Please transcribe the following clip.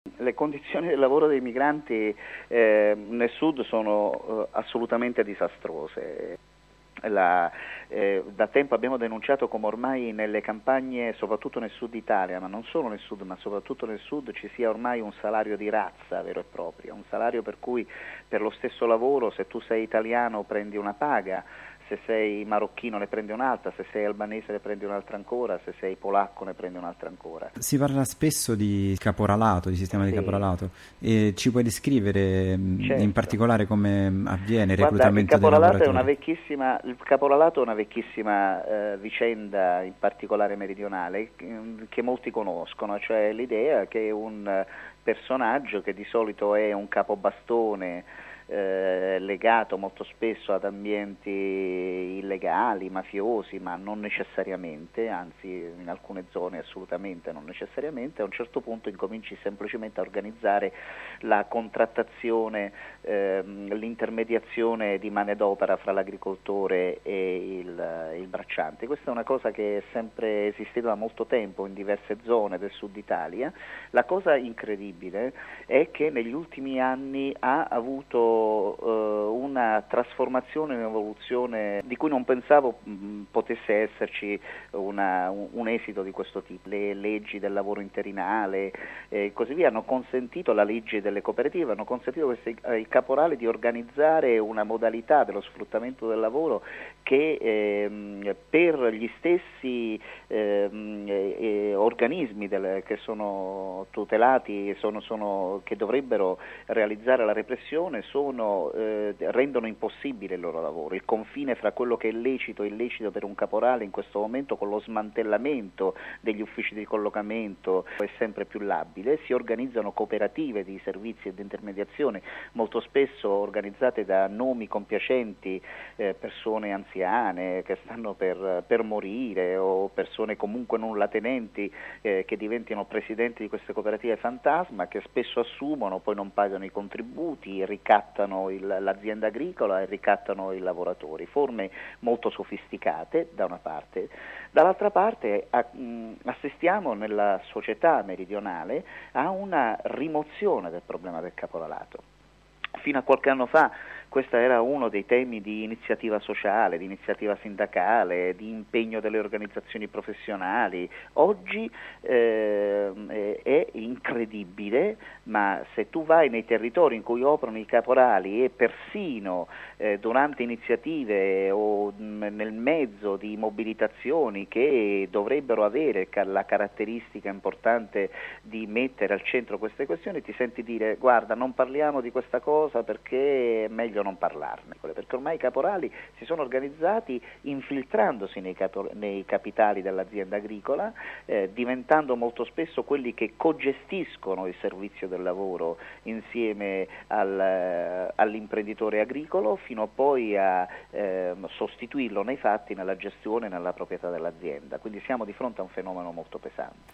Le condizioni del lavoro dei migranti nel sud sono assolutamente disastrose. Da tempo abbiamo denunciato come ormai nelle campagne, soprattutto nel sud Italia, ma non solo nel sud, ma soprattutto nel sud, ci sia ormai un salario di razza vero e proprio, un salario per cui per lo stesso lavoro, se tu sei italiano prendi una paga, se sei marocchino ne prendi un'altra, se sei albanese ne prendi un'altra ancora, se sei polacco ne prendi un'altra ancora. Si parla spesso di caporalato, di sistema di Sì, caporalato, e ci puoi descrivere in certo. particolare come avviene il Guarda, reclutamento dei lavoratori? il caporalato è una vecchissima vicenda, in particolare meridionale, che molti conoscono, cioè l'idea che un personaggio che di solito è un capobastone legato molto spesso ad ambienti illegali, mafiosi, ma non necessariamente, anzi in alcune zone assolutamente non necessariamente, a un certo punto incominci semplicemente a organizzare la contrattazione, l'intermediazione di manodopera fra l'agricoltore e il bracciante. Questa è una cosa che è sempre esistita da molto tempo in diverse zone del sud Italia. La cosa incredibile è che negli ultimi anni ha avuto una trasformazione, un'evoluzione di cui non pensavo potesse esserci un esito di questo tipo. Le leggi del lavoro interinale e così via hanno consentito, la legge delle cooperative, hanno consentito ai caporali di organizzare una modalità dello sfruttamento del lavoro che per gli stessi organismi che sono tutelati, che dovrebbero realizzare la repressione, rendono impossibile il loro lavoro. Il confine fra quello che è lecito e illecito per un caporale in questo momento, con lo smantellamento degli uffici di collocamento, è sempre più labile. Si organizzano cooperative di servizi e di intermediazione, molto spesso organizzate da nomi compiacenti, persone anziane che stanno per morire o persone comunque nullatenenti che diventino presidenti di queste cooperative fantasma, che spesso assumono, poi non pagano i contributi, ricattano l'azienda agricola e ricattano i lavoratori. Forme molto sofisticate da una parte, dall'altra parte assistiamo nella società meridionale a una rimozione del problema del caporalato. Fino a qualche anno fa questo era uno dei temi di iniziativa sociale, di iniziativa sindacale, di impegno delle organizzazioni professionali. Oggi è incredibile, ma se tu vai nei territori in cui operano i caporali e persino durante iniziative o nel mezzo di mobilitazioni che dovrebbero avere la caratteristica importante di mettere al centro queste questioni, ti senti dire: guarda, non parliamo di questa cosa perché è meglio non parlarne, perché ormai i caporali si sono organizzati infiltrandosi nei capitali dell'azienda agricola, diventando molto spesso quelli che cogestiscono il servizio del lavoro insieme all'imprenditore agricolo, fino a poi a sostituirlo nei fatti nella gestione e nella proprietà dell'azienda. Quindi siamo di fronte a un fenomeno molto pesante.